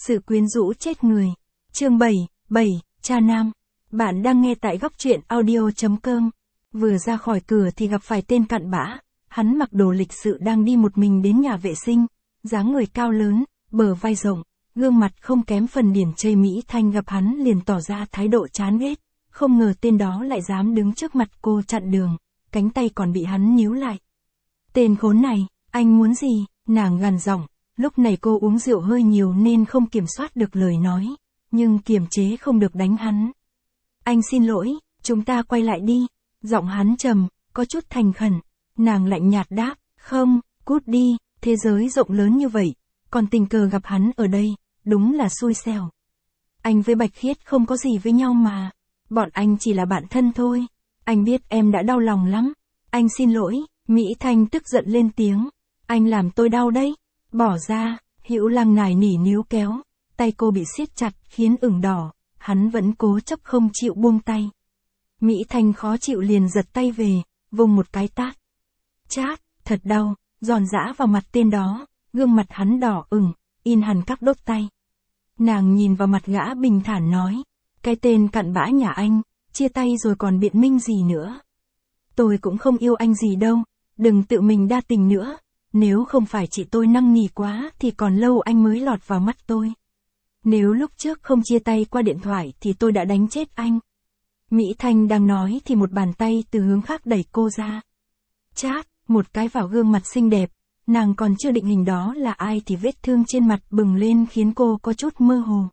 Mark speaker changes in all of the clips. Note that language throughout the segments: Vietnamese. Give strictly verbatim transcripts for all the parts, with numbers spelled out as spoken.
Speaker 1: Sự quyến rũ chết người. Chương bảy, bảy, cha nam. Bạn đang nghe tại góc truyện audio chấm com. Vừa ra khỏi cửa thì gặp phải tên cặn bã. Hắn mặc đồ lịch sự đang đi một mình đến nhà vệ sinh. Dáng người cao lớn, bờ vai rộng, gương mặt không kém phần điển trai. Mỹ Thanh gặp hắn liền tỏ ra thái độ chán ghét. Không ngờ tên đó lại dám đứng trước mặt cô chặn đường, cánh tay còn bị hắn níu lại. Tên khốn này, anh muốn gì? Nàng gằn giọng. Lúc này cô uống rượu hơi nhiều nên không kiểm soát được lời nói, nhưng kiềm chế không được đánh hắn. Anh xin lỗi, chúng ta quay lại đi. Giọng hắn trầm, có chút thành khẩn. Nàng lạnh nhạt đáp, không, cút đi, thế giới rộng lớn như vậy, còn tình cờ gặp hắn ở đây, đúng là xui xẻo. Anh với Bạch Khiết không có gì với nhau mà, bọn anh chỉ là bạn thân thôi. Anh biết em đã đau lòng lắm. Anh xin lỗi. Mỹ Thanh tức giận lên tiếng. Anh làm tôi đau đấy. Bỏ ra. Hữu Lăng nài nỉ níu kéo. Tay cô bị siết chặt khiến ửng đỏ. Hắn vẫn cố chấp không chịu buông tay. Mỹ Thanh khó chịu liền giật tay về, vùng một cái tát. Chát, thật đau, giòn giã vào mặt tên đó. Gương mặt hắn đỏ ửng, in hẳn các đốt tay. Nàng nhìn vào mặt gã bình thản nói. Cái tên cặn bã nhà anh, chia tay rồi còn biện minh gì nữa. Tôi cũng không yêu anh gì đâu, đừng tự mình đa tình nữa. Nếu không phải chị tôi năn nỉ quá thì còn lâu anh mới lọt vào mắt tôi. Nếu lúc trước không chia tay qua điện thoại thì tôi đã đánh chết anh. Mỹ Thanh đang nói thì một bàn tay từ hướng khác đẩy cô ra. Chát, một cái vào gương mặt xinh đẹp. Nàng còn chưa định hình đó là ai thì vết thương trên mặt bừng lên khiến cô có chút mơ hồ.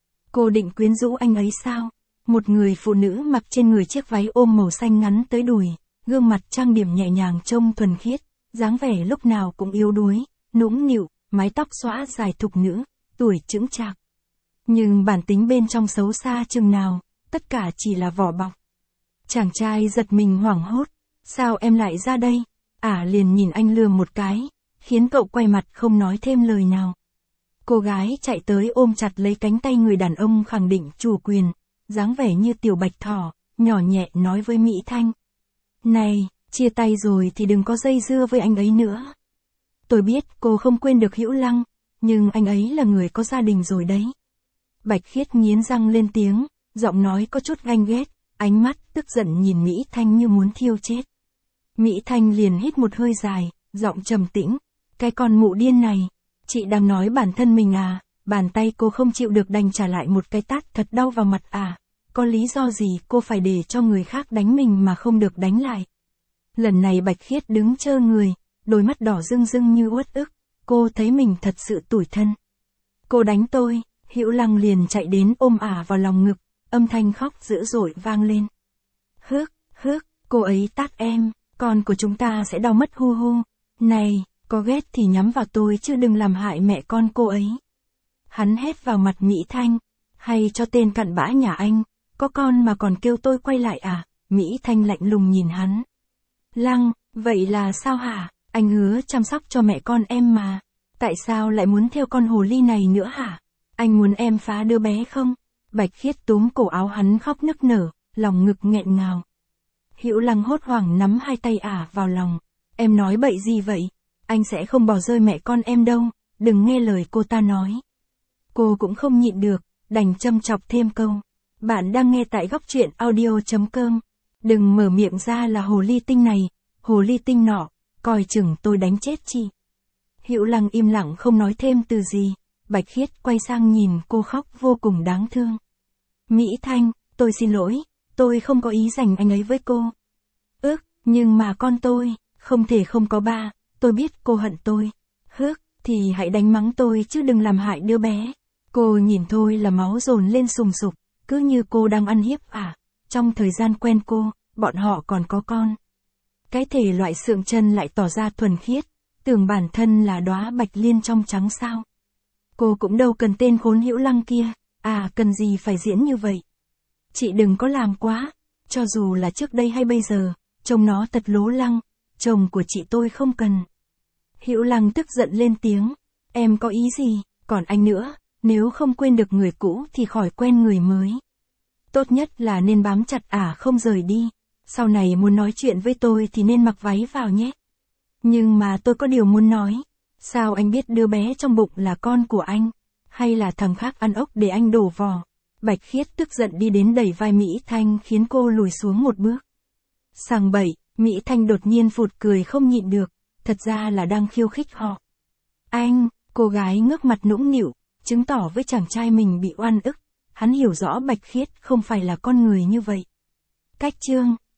Speaker 1: Cô định quyến rũ anh ấy sao? Một người phụ nữ mặc trên người chiếc váy ôm màu xanh ngắn tới đùi, gương mặt trang điểm nhẹ nhàng trông thuần khiết, dáng vẻ lúc nào cũng yếu đuối, nũng nịu, mái tóc xõa dài thục nữ, tuổi chững chạc. Nhưng bản tính bên trong xấu xa chừng nào, tất cả chỉ là vỏ bọc. Chàng trai giật mình hoảng hốt, sao em lại ra đây? Ả à, liền nhìn anh lườm một cái, khiến cậu quay mặt không nói thêm lời nào. Cô gái chạy tới ôm chặt lấy cánh tay người đàn ông khẳng định chủ quyền, dáng vẻ như tiểu bạch thỏ, nhỏ nhẹ nói với Mỹ Thanh. Này, chia tay rồi thì đừng có dây dưa với anh ấy nữa. Tôi biết cô không quên được Hữu Lăng, nhưng anh ấy là người có gia đình rồi đấy. Bạch Khiết nghiến răng lên tiếng, giọng nói có chút ganh ghét, ánh mắt tức giận nhìn Mỹ Thanh như muốn thiêu chết. Mỹ Thanh liền hít một hơi dài, giọng trầm tĩnh, cái con mụ điên này. Chị đang nói bản thân mình à? Bàn tay cô không chịu được đành trả lại một cái tát thật đau vào mặt à? Có lý do gì cô phải để cho người khác đánh mình mà không được đánh lại? Lần này Bạch Khiết đứng trơ người, đôi mắt đỏ rưng rưng như uất ức, cô thấy mình thật sự tủi thân. Cô đánh tôi. Hữu Lăng liền chạy đến ôm ả vào lòng ngực, âm thanh khóc dữ dội vang lên. Hước, hước, cô ấy tát em, con của chúng ta sẽ đau mất hu hu. Này, có ghét thì nhắm vào tôi chứ đừng làm hại mẹ con cô ấy. Hắn hét vào mặt Mỹ Thanh, hay cho tên cặn bã nhà anh, có con mà còn kêu tôi quay lại à? Mỹ Thanh lạnh lùng nhìn hắn. Lăng, vậy là sao hả? Anh hứa chăm sóc cho mẹ con em mà. Tại sao lại muốn theo con hồ ly này nữa hả? Anh muốn em phá đứa bé không? Bạch Khiết túm cổ áo hắn khóc nức nở, lòng ngực nghẹn ngào. Hữu Lăng hốt hoảng nắm hai tay ả vào lòng. Em nói bậy gì vậy? Anh sẽ không bỏ rơi mẹ con em đâu, đừng nghe lời cô ta nói. Cô cũng không nhịn được, đành châm chọc thêm câu. Bạn đang nghe tại góc truyện audio chấm com. Đừng mở miệng ra là hồ ly tinh này, hồ ly tinh nọ, coi chừng tôi đánh chết chị. Hữu Lăng im lặng không nói thêm từ gì. Bạch Khiết quay sang nhìn cô khóc vô cùng đáng thương. Mỹ Thanh, tôi xin lỗi, tôi không có ý giành anh ấy với cô. Ước, nhưng mà con tôi, không thể không có ba, tôi biết cô hận tôi. Hước, thì hãy đánh mắng tôi chứ đừng làm hại đứa bé. Cô nhìn thôi là máu dồn lên sùng sục, cứ như cô đang ăn hiếp à. Trong thời gian quen cô, bọn họ còn có con. Cái thể loại sượng chân lại tỏ ra thuần khiết, tưởng bản thân là đóa bạch liên trong trắng sao. Cô cũng đâu cần tên khốn Hữu Lăng kia, à cần gì phải diễn như vậy. Chị đừng có làm quá, cho dù là trước đây hay bây giờ, trông nó thật lố lăng, chồng của chị tôi không cần. Hữu Lăng tức giận lên tiếng, em có ý gì, còn anh nữa, nếu không quên được người cũ thì khỏi quen người mới. Tốt nhất là nên bám chặt ả không rời đi, sau này muốn nói chuyện với tôi thì nên mặc váy vào nhé. Nhưng mà tôi có điều muốn nói. Sao anh biết đứa bé trong bụng là con của anh? Hay là thằng khác ăn ốc để anh đổ vò? Bạch Khiết tức giận đi đến đẩy vai Mỹ Thanh khiến cô lùi xuống một bước. Sàng bậy, Mỹ Thanh đột nhiên phụt cười không nhịn được, thật ra là đang khiêu khích họ. Anh, cô gái ngước mặt nũng nịu, chứng tỏ với chàng trai mình bị oan ức. Hắn hiểu rõ Bạch Khiết không phải là con người như vậy. Cách chương